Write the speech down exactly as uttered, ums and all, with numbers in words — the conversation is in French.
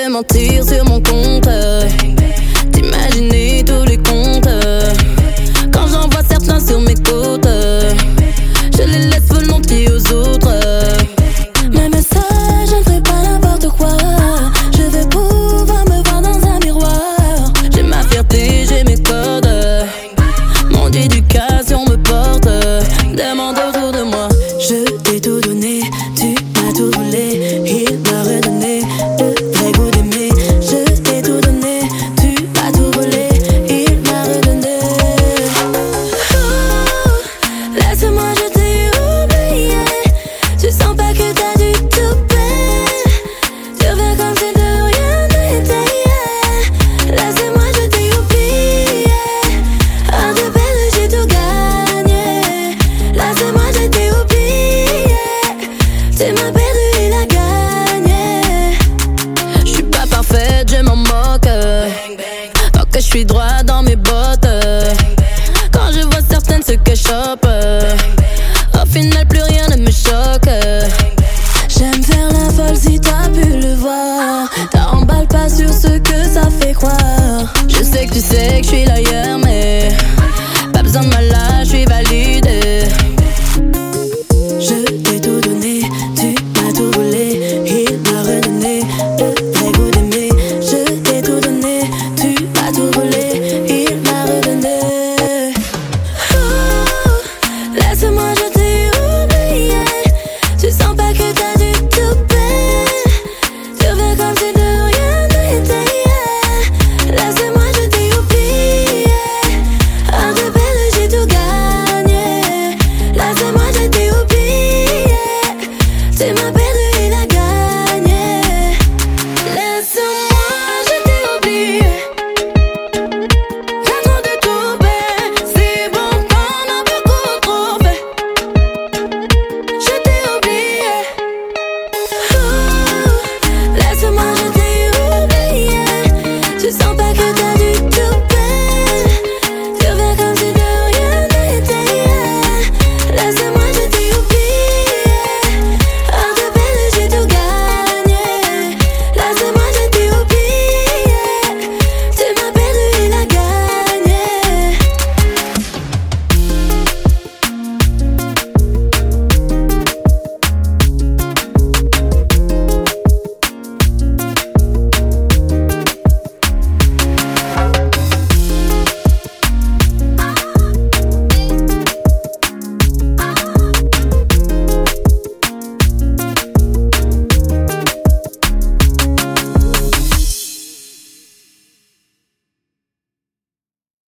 vais mentir sur mon compte. T'imaginer tous les comptes. Quand j'en vois certains sur mes côtes, je les laisse volontiers aux autres. Même ça, je ne ferai pas n'importe quoi. Je veux pouvoir me voir dans un miroir. J'ai ma fierté, j'ai mes codes. Mon éducation me porte. Demande autour de moi. Je t'ai tout donné, tu m'as tout volé. Il m'a redonné le vrai goût d'aimer. Je t'ai tout donné, tu m'as tout volé. Il m'a redonné. Oh, laisse-moi, je t'ai oublié. Tu sens pas que t'as du tout fait. Tu reviens comme si de rien n'était. Laisse-moi, je t'ai oublié. Un de perdu, j'ai tout gagné. Laisse-moi, je t'ai oublié. Tu m'as perdu, il a gagné. J'suis pas parfaite, je m'en moque. Tant que j'suis droit dans mes bottes. Quand je vois certaines ce que chope, au final plus rien ne me choque. J'aime faire la folle si t'as pu le voir. T'emballes pas sur ce que ça fait croire. Je sais que tu sais que j'suis l'ailleurs, mais